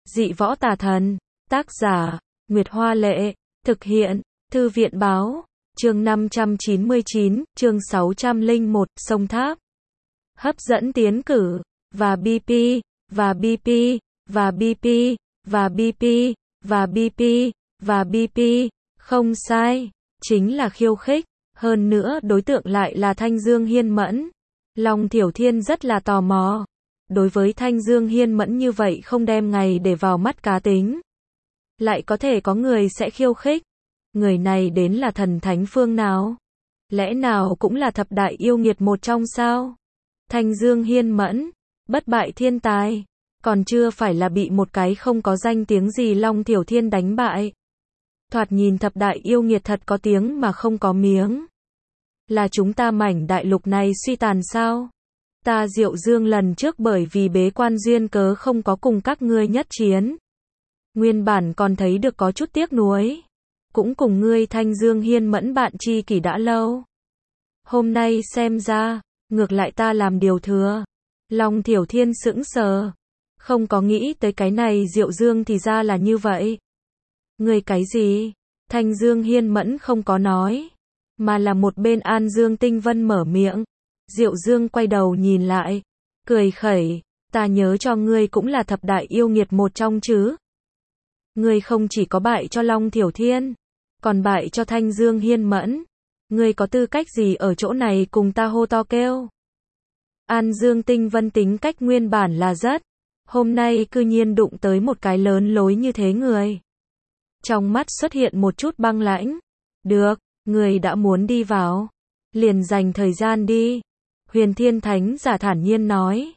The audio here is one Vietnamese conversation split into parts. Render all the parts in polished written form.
Dị võ tà thần. Tác giả, Nguyệt Hoa Lệ. Thực hiện, Thư viện Báo. Chương 599, chương 601, Sông Tháp. Hấp dẫn tiến cử. Và BP, và BP, và BP, và BP, và BP, và BP. Không sai. Chính là khiêu khích. Hơn nữa đối tượng lại là Thanh Dương Hiên Mẫn. Long Thiểu Thiên rất là tò mò. Đối với Thanh Dương Hiên Mẫn như vậy không đem ngày để vào mắt cá tính. Lại có thể có người sẽ khiêu khích. Người này đến là thần thánh phương nào? Lẽ nào cũng là thập đại yêu nghiệt một trong sao? Thanh Dương Hiên Mẫn, bất bại thiên tài. Còn chưa phải là bị một cái không có danh tiếng gì Long Thiểu Thiên đánh bại. Thoạt nhìn thập đại yêu nghiệt thật có tiếng mà không có miếng. Là chúng ta mảnh đại lục này suy tàn sao? Ta Diệu Dương lần trước bởi vì bế quan duyên cớ không có cùng các ngươi nhất chiến. Nguyên bản còn thấy được có chút tiếc nuối. Cũng cùng ngươi Thanh Dương Hiên Mẫn bạn tri kỷ đã lâu. Hôm nay xem ra, ngược lại ta làm điều thừa. Long Thiểu Thiên sững sờ. Không có nghĩ tới cái này Diệu Dương thì ra là như vậy. Ngươi cái gì? Thanh Dương Hiên Mẫn không có nói. Mà là một bên An Dương Tinh Vân mở miệng. Diệu Dương quay đầu nhìn lại. Cười khẩy. Ta nhớ cho ngươi cũng là thập đại yêu nghiệt một trong chứ. Ngươi không chỉ có bại cho Long Thiểu Thiên. Còn bại cho Thanh Dương Hiên Mẫn. Ngươi có tư cách gì ở chỗ này cùng ta hô to kêu. An Dương Tinh Vân tính cách nguyên bản là rất. Hôm nay cư nhiên đụng tới một cái lớn lối như thế người. Trong mắt xuất hiện một chút băng lãnh. Được, người đã muốn đi vào. Liền dành thời gian đi. Huyền Thiên Thánh giả thản nhiên nói.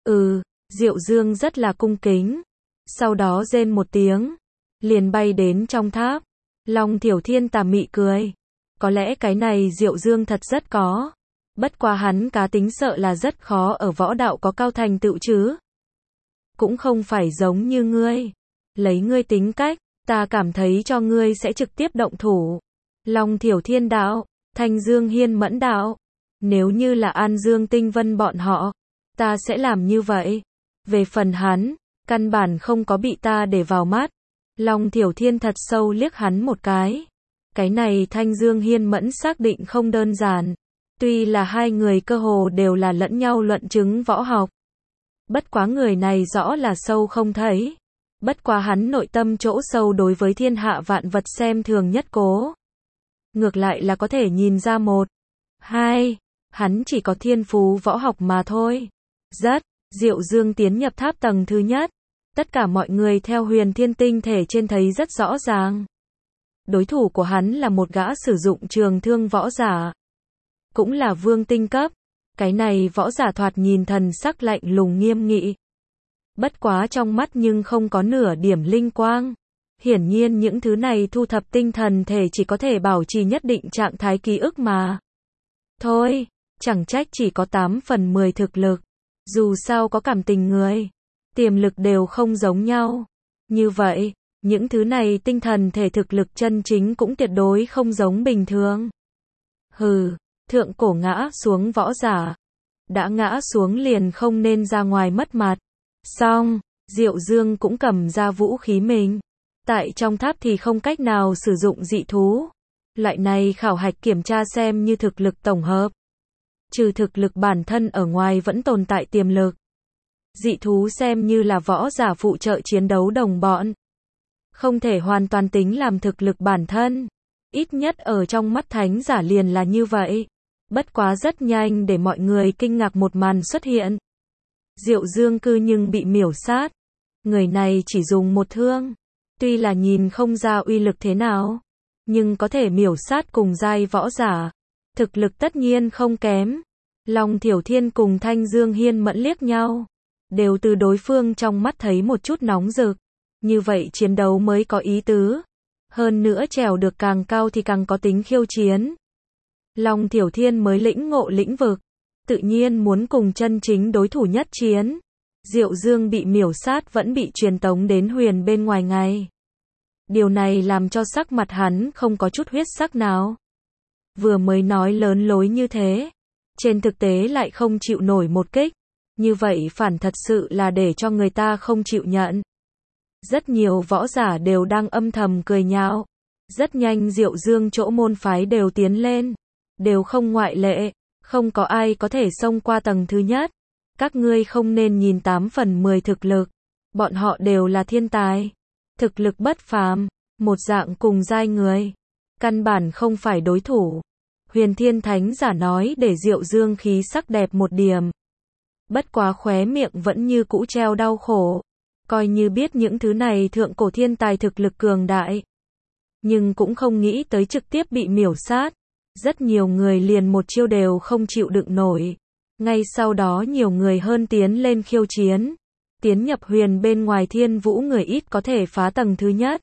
Diệu Dương rất là cung kính. Sau đó rên một tiếng. Liền bay đến trong tháp. Long Thiểu Thiên tà mị cười. Có lẽ cái này Diệu Dương thật rất có. Bất quá hắn cá tính sợ là rất khó ở võ đạo có cao thành tựu chứ. Cũng không phải giống như ngươi. Lấy ngươi tính cách, ta cảm thấy cho ngươi sẽ trực tiếp động thủ. Long Thiểu Thiên đạo, Thanh Dương Hiên Mẫn đạo. Nếu như là An Dương Tinh Vân bọn họ, ta sẽ làm như vậy. Về phần hắn, căn bản không có bị ta để vào mắt. Long Thiểu Thiên thật sâu liếc hắn một cái. Cái này Thanh Dương Hiên Mẫn xác định không đơn giản. Tuy là hai người cơ hồ đều là lẫn nhau luận chứng võ học. Bất quá người này rõ là sâu không thấy. Bất quá hắn nội tâm chỗ sâu đối với thiên hạ vạn vật xem thường nhất cố. Ngược lại là có thể nhìn ra một. Hai, hắn chỉ có thiên phú võ học mà thôi. Diệu Dương tiến nhập tháp tầng thứ nhất. Tất cả mọi người theo Huyền Thiên tinh thể trên thấy rất rõ ràng. Đối thủ của hắn là một gã sử dụng trường thương võ giả. Cũng là vương tinh cấp. Cái này võ giả thoạt nhìn thần sắc lạnh lùng nghiêm nghị. Bất quá trong mắt nhưng không có nửa điểm linh quang. Hiển nhiên những thứ này thu thập tinh thần thể chỉ có thể bảo trì nhất định trạng thái ký ức mà. Thôi, chẳng trách chỉ có 8 phần 10 thực lực. Dù sao có cảm tình người. Tiềm lực đều không giống nhau. Như vậy, những thứ này tinh thần thể thực lực chân chính cũng tuyệt đối không giống bình thường. Thượng cổ ngã xuống võ giả. Đã ngã xuống liền không nên ra ngoài mất mặt. Xong, Diệu Dương cũng cầm ra vũ khí mình. Tại trong tháp thì không cách nào sử dụng dị thú. Loại này khảo hạch kiểm tra xem như thực lực tổng hợp. Trừ thực lực bản thân ở ngoài vẫn tồn tại tiềm lực. Dị thú xem như là võ giả phụ trợ chiến đấu đồng bọn. Không thể hoàn toàn tính làm thực lực bản thân. Ít nhất ở trong mắt thánh giả liền là như vậy. Bất quá rất nhanh để mọi người kinh ngạc một màn xuất hiện. Diệu Dương cư nhưng bị miểu sát. Người này chỉ dùng một thương. Tuy là nhìn không ra uy lực thế nào. Nhưng có thể miểu sát cùng giai võ giả. Thực lực tất nhiên không kém. Long Thiểu Thiên cùng Thanh Dương Hiên Mẫn liếc nhau. Đều từ đối phương trong mắt thấy một chút nóng rực. Như vậy chiến đấu mới có ý tứ. Hơn nữa trèo được càng cao thì càng có tính khiêu chiến. Long Thiểu Thiên mới lĩnh ngộ lĩnh vực. Tự nhiên muốn cùng chân chính đối thủ nhất chiến. Diệu Dương bị miểu sát vẫn bị truyền tống đến huyền bên ngoài ngay. Điều này làm cho sắc mặt hắn không có chút huyết sắc nào. Vừa mới nói lớn lối như thế. Trên thực tế lại không chịu nổi một kích. Như vậy phản thật sự là để cho người ta không chịu nhận. Rất nhiều võ giả đều đang âm thầm cười nhạo. Rất nhanh Diệu Dương chỗ môn phái đều tiến lên. Đều không ngoại lệ. Không có ai có thể xông qua tầng thứ nhất. Các ngươi không nên nhìn 8 phần 10 thực lực. Bọn họ đều là thiên tài. Thực lực bất phàm. Một dạng cùng giai người. Căn bản không phải đối thủ. Huyền Thiên Thánh giả nói để Diệu Dương khí sắc đẹp một điểm. Bất quá khóe miệng vẫn như cũ treo đau khổ. Coi như biết những thứ này thượng cổ thiên tài thực lực cường đại. Nhưng cũng không nghĩ tới trực tiếp bị miểu sát. Rất nhiều người liền một chiêu đều không chịu đựng nổi. Ngay sau đó nhiều người hơn tiến lên khiêu chiến. Tiến nhập huyền bên ngoài thiên vũ người ít có thể phá tầng thứ nhất.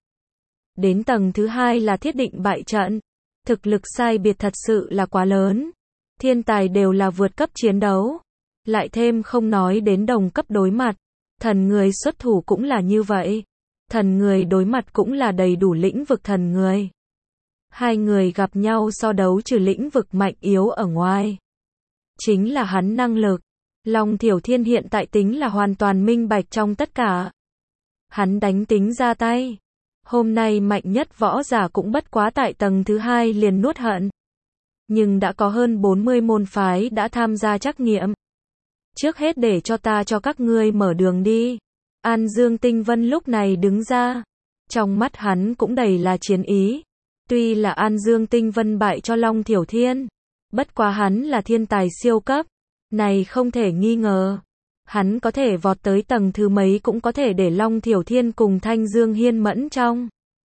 Đến tầng thứ hai là thiết định bại trận. Thực lực sai biệt thật sự là quá lớn. Thiên tài đều là vượt cấp chiến đấu. Lại thêm không nói đến đồng cấp đối mặt. Thần người xuất thủ cũng là như vậy. Thần người đối mặt cũng là đầy đủ lĩnh vực thần người. Hai người gặp nhau so đấu trừ lĩnh vực mạnh yếu ở ngoài. Chính là hắn năng lực. Long Thiểu Thiên hiện tại tính là hoàn toàn minh bạch trong tất cả. Hắn đánh tính ra tay. Hôm nay mạnh nhất võ giả cũng bất quá tại tầng thứ hai liền nuốt hận. Nhưng đã có hơn 40 môn phái đã tham gia trắc nghiệm. Trước hết để cho ta cho các ngươi mở đường đi. An Dương Tinh Vân lúc này đứng ra. Trong mắt hắn cũng đầy là chiến ý. Tuy là An Dương Tinh Vân bại cho Long Thiểu Thiên. Bất quá hắn là thiên tài siêu cấp. Này không thể nghi ngờ. Hắn có thể vọt tới tầng thứ mấy cũng có thể để Long Thiểu Thiên cùng Thanh Dương Hiên Mẫn trong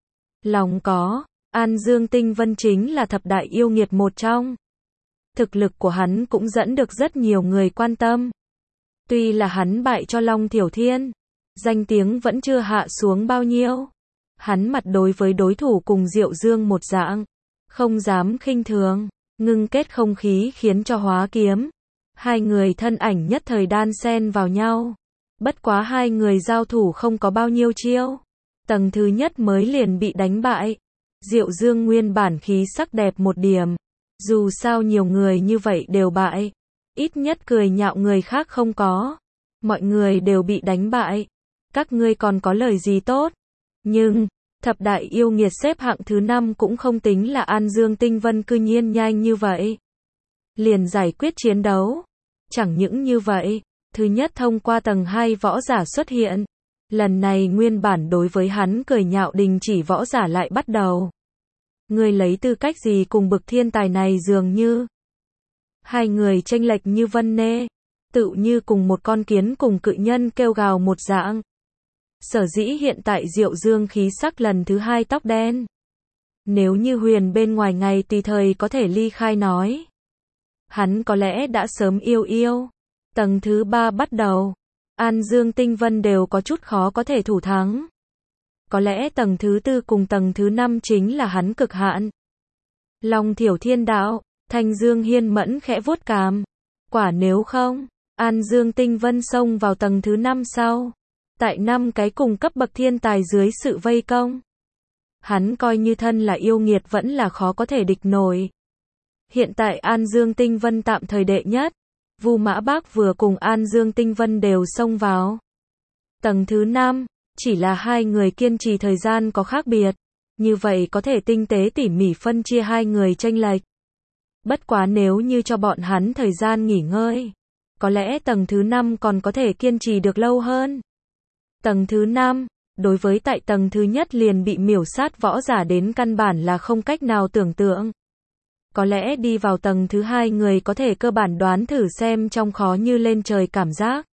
lòng có. An Dương Tinh Vân chính là thập đại yêu nghiệt một trong. Thực lực của hắn cũng dẫn được rất nhiều người quan tâm. Tuy là hắn bại cho Long Thiểu Thiên, danh tiếng vẫn chưa hạ xuống bao nhiêu. Hắn mặt đối với đối thủ cùng Diệu Dương một dạng, không dám khinh thường, ngưng kết không khí khiến cho hóa kiếm. Hai người thân ảnh nhất thời đan xen vào nhau. Bất quá hai người giao thủ không có bao nhiêu chiêu. Tầng thứ nhất mới liền bị đánh bại. Diệu Dương nguyên bản khí sắc đẹp một điểm. Dù sao nhiều người như vậy đều bại. Ít nhất cười nhạo người khác không có. Mọi người đều bị đánh bại. Các ngươi còn có lời gì tốt. Nhưng, thập đại yêu nghiệt xếp hạng thứ 5 cũng không tính là An Dương Tinh Vân cư nhiên nhanh như vậy. Liền giải quyết chiến đấu. Chẳng những như vậy, thứ nhất thông qua tầng 2 võ giả xuất hiện. Lần này nguyên bản đối với hắn cười nhạo đình chỉ võ giả lại bắt đầu. Người lấy tư cách gì cùng bực thiên tài này dường như. Hai người chênh lệch như vân nê. Tự như cùng một con kiến cùng cự nhân kêu gào một dạng. Sở dĩ hiện tại Diệu Dương khí sắc lần thứ 2 tóc đen. Nếu như huyền bên ngoài ngày tùy thời có thể ly khai nói. Hắn có lẽ đã sớm yêu. Tầng thứ 3 bắt đầu. An Dương Tinh Vân đều có chút khó có thể thủ thắng. Có lẽ tầng thứ 4 cùng tầng thứ 5 chính là hắn cực hạn. Long Thiểu Thiên đạo, Thanh Dương Hiên Mẫn khẽ vuốt cằm. Quả nếu không, An Dương Tinh Vân xông vào tầng thứ 5 sau. Tại 5 cái cùng cấp bậc thiên tài dưới sự vây công. Hắn coi như thân là yêu nghiệt vẫn là khó có thể địch nổi. Hiện tại An Dương Tinh Vân tạm thời đệ nhất. Vu Mã Bác vừa cùng An Dương Tinh Vân đều xông vào. Tầng thứ 5, chỉ là hai người kiên trì thời gian có khác biệt. Như vậy có thể tinh tế tỉ mỉ phân chia hai người chênh lệch. Bất quá nếu như cho bọn hắn thời gian nghỉ ngơi. Có lẽ tầng thứ 5 còn có thể kiên trì được lâu hơn. Tầng thứ 5, đối với tại tầng thứ nhất liền bị miểu sát võ giả đến căn bản là không cách nào tưởng tượng. Có lẽ đi vào tầng thứ 2 người có thể cơ bản đoán thử xem trong khó như lên trời cảm giác.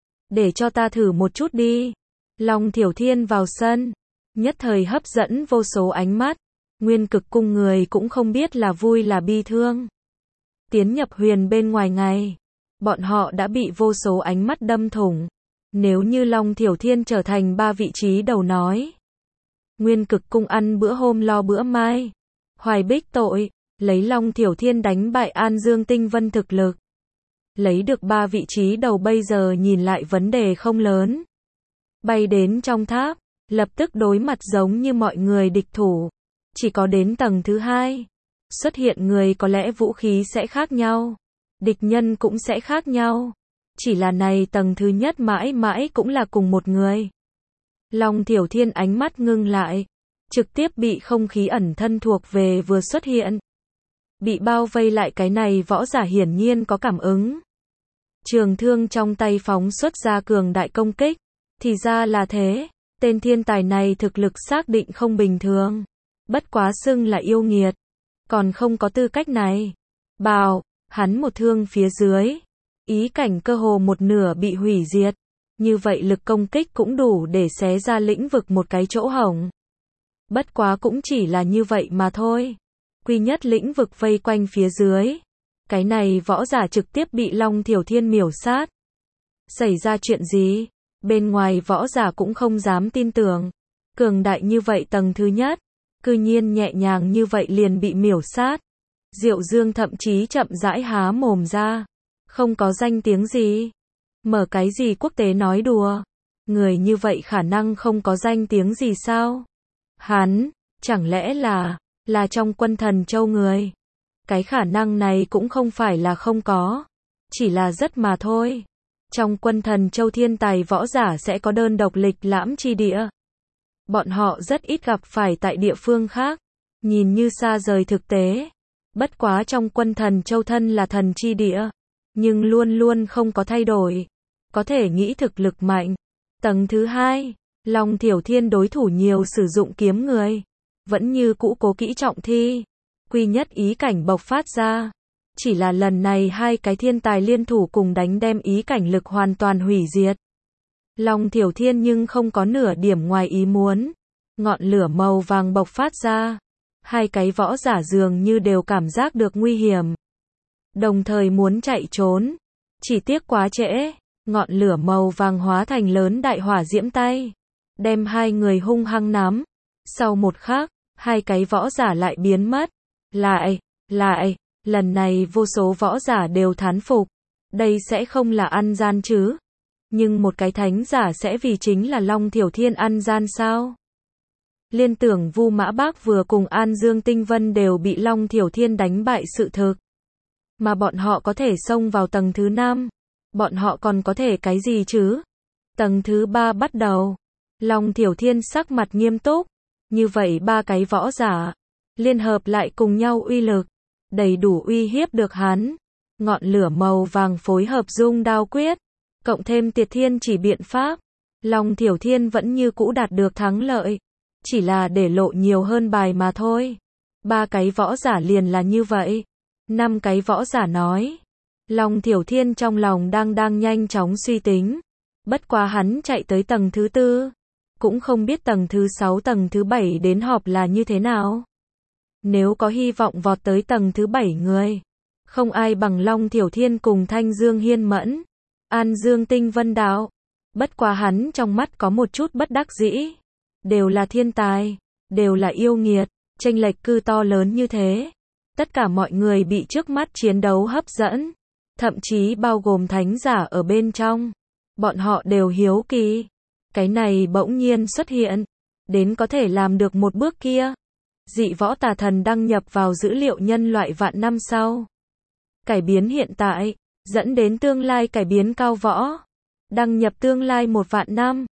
Để cho ta thử một chút đi. Long Thiểu Thiên vào sân. Nhất thời hấp dẫn vô số ánh mắt. Nguyên Cực Cung người cũng không biết là vui là bi thương. Tiến nhập huyền bên ngoài ngày. Bọn họ đã bị vô số ánh mắt đâm thủng. Nếu như Long Thiểu Thiên trở thành 3 vị trí đầu nói. Nguyên Cực Cung ăn bữa hôm lo bữa mai. Hoài bích tội. Lấy Long Thiểu Thiên đánh bại An Dương Tinh Vân thực lực. Lấy được 3 vị trí đầu bây giờ nhìn lại vấn đề không lớn. Bay đến trong tháp, lập tức đối mặt giống như mọi người địch thủ. Chỉ có đến tầng thứ 2. Xuất hiện người có lẽ vũ khí sẽ khác nhau. Địch nhân cũng sẽ khác nhau. Chỉ là này tầng thứ nhất mãi mãi cũng là cùng một người. Long Thiểu Thiên ánh mắt ngưng lại, trực tiếp bị không khí ẩn thân thuộc về vừa xuất hiện. Bị bao vây lại cái này võ giả hiển nhiên có cảm ứng. Trường thương trong tay phóng xuất ra cường đại công kích. Thì ra là thế, tên thiên tài này thực lực xác định không bình thường. Bất quá xưng là yêu nghiệt, còn không có tư cách này. Bào, hắn một thương phía dưới. Ý cảnh cơ hồ một nửa bị hủy diệt. Như vậy lực công kích cũng đủ để xé ra lĩnh vực một cái chỗ hổng. Bất quá cũng chỉ là như vậy mà thôi. Quy nhất lĩnh vực vây quanh phía dưới. Cái này võ giả trực tiếp bị Long Thiểu Thiên miểu sát. Xảy ra chuyện gì? Bên ngoài võ giả cũng không dám tin tưởng. Cường đại như vậy tầng thứ nhất. Cư nhiên nhẹ nhàng như vậy liền bị miểu sát. Diệu Dương thậm chí chậm rãi há mồm ra. Không có danh tiếng gì. Mở cái gì quốc tế nói đùa. Người như vậy khả năng không có danh tiếng gì sao? Hắn, chẳng lẽ là trong Quân Thần Châu người? Cái khả năng này cũng không phải là không có. Chỉ là rất mà thôi. Trong Quân Thần Châu thiên tài võ giả sẽ có đơn độc lịch lãm chi địa. Bọn họ rất ít gặp phải tại địa phương khác. Nhìn như xa rời thực tế. Bất quá trong Quân Thần Châu thân là thần chi địa. Nhưng luôn luôn không có thay đổi. Có thể nghĩ thực lực mạnh. Tầng thứ hai, Long Thiểu Thiên đối thủ nhiều sử dụng kiếm người. Vẫn như cũ cố kỹ trọng thi. Quy nhất ý cảnh bộc phát ra. Chỉ là lần này hai cái thiên tài liên thủ cùng đánh đem ý cảnh lực hoàn toàn hủy diệt. Long Thiểu Thiên nhưng không có nửa điểm ngoài ý muốn. Ngọn lửa màu vàng bộc phát ra. Hai cái võ giả dường như đều cảm giác được nguy hiểm. Đồng thời muốn chạy trốn. Chỉ tiếc quá trễ. Ngọn lửa màu vàng hóa thành lớn đại hỏa diễm tay. Đem hai người hung hăng nắm. Sau một khắc, hai cái võ giả lại biến mất. Lại, lần này vô số võ giả đều thán phục. Đây sẽ không là ăn gian chứ. Nhưng một cái thánh giả sẽ vì chính là Long Thiểu Thiên ăn gian sao? Liên tưởng Vu Mã Bác vừa cùng An Dương Tinh Vân đều bị Long Thiểu Thiên đánh bại sự thực. Mà bọn họ có thể xông vào tầng thứ 5. Bọn họ còn có thể cái gì chứ? Tầng thứ 3 bắt đầu. Long Thiểu Thiên sắc mặt nghiêm túc. Như vậy ba cái võ giả liên hợp lại cùng nhau uy lực, đầy đủ uy hiếp được hắn. Ngọn lửa màu vàng phối hợp dung đao quyết, cộng thêm Tiệt Thiên chỉ biện pháp, Long Thiểu Thiên vẫn như cũ đạt được thắng lợi. Chỉ là để lộ nhiều hơn bài mà thôi. Ba cái võ giả liền là như vậy. 5 cái võ giả nói. Long Thiểu Thiên trong lòng đang nhanh chóng suy tính. Bất quá hắn chạy tới tầng thứ 4. Cũng không biết tầng thứ 6 tầng thứ 7 đến họp là như thế nào. Nếu có hy vọng vọt tới tầng thứ 7 người. Không ai bằng Long Thiểu Thiên cùng Thanh Dương Hiên Mẫn. An Dương Tinh Vân Đạo. Bất quá hắn trong mắt có một chút bất đắc dĩ. Đều là thiên tài. Đều là yêu nghiệt. Chênh lệch cư to lớn như thế. Tất cả mọi người bị trước mắt chiến đấu hấp dẫn. Thậm chí bao gồm thánh giả ở bên trong. Bọn họ đều hiếu kỳ. Cái này bỗng nhiên xuất hiện. Đến có thể làm được một bước kia. Dị võ tà thần đăng nhập vào dữ liệu nhân loại vạn năm sau. Cải biến hiện tại. Dẫn đến tương lai cải biến cao võ. Đăng nhập tương lai 1 vạn năm.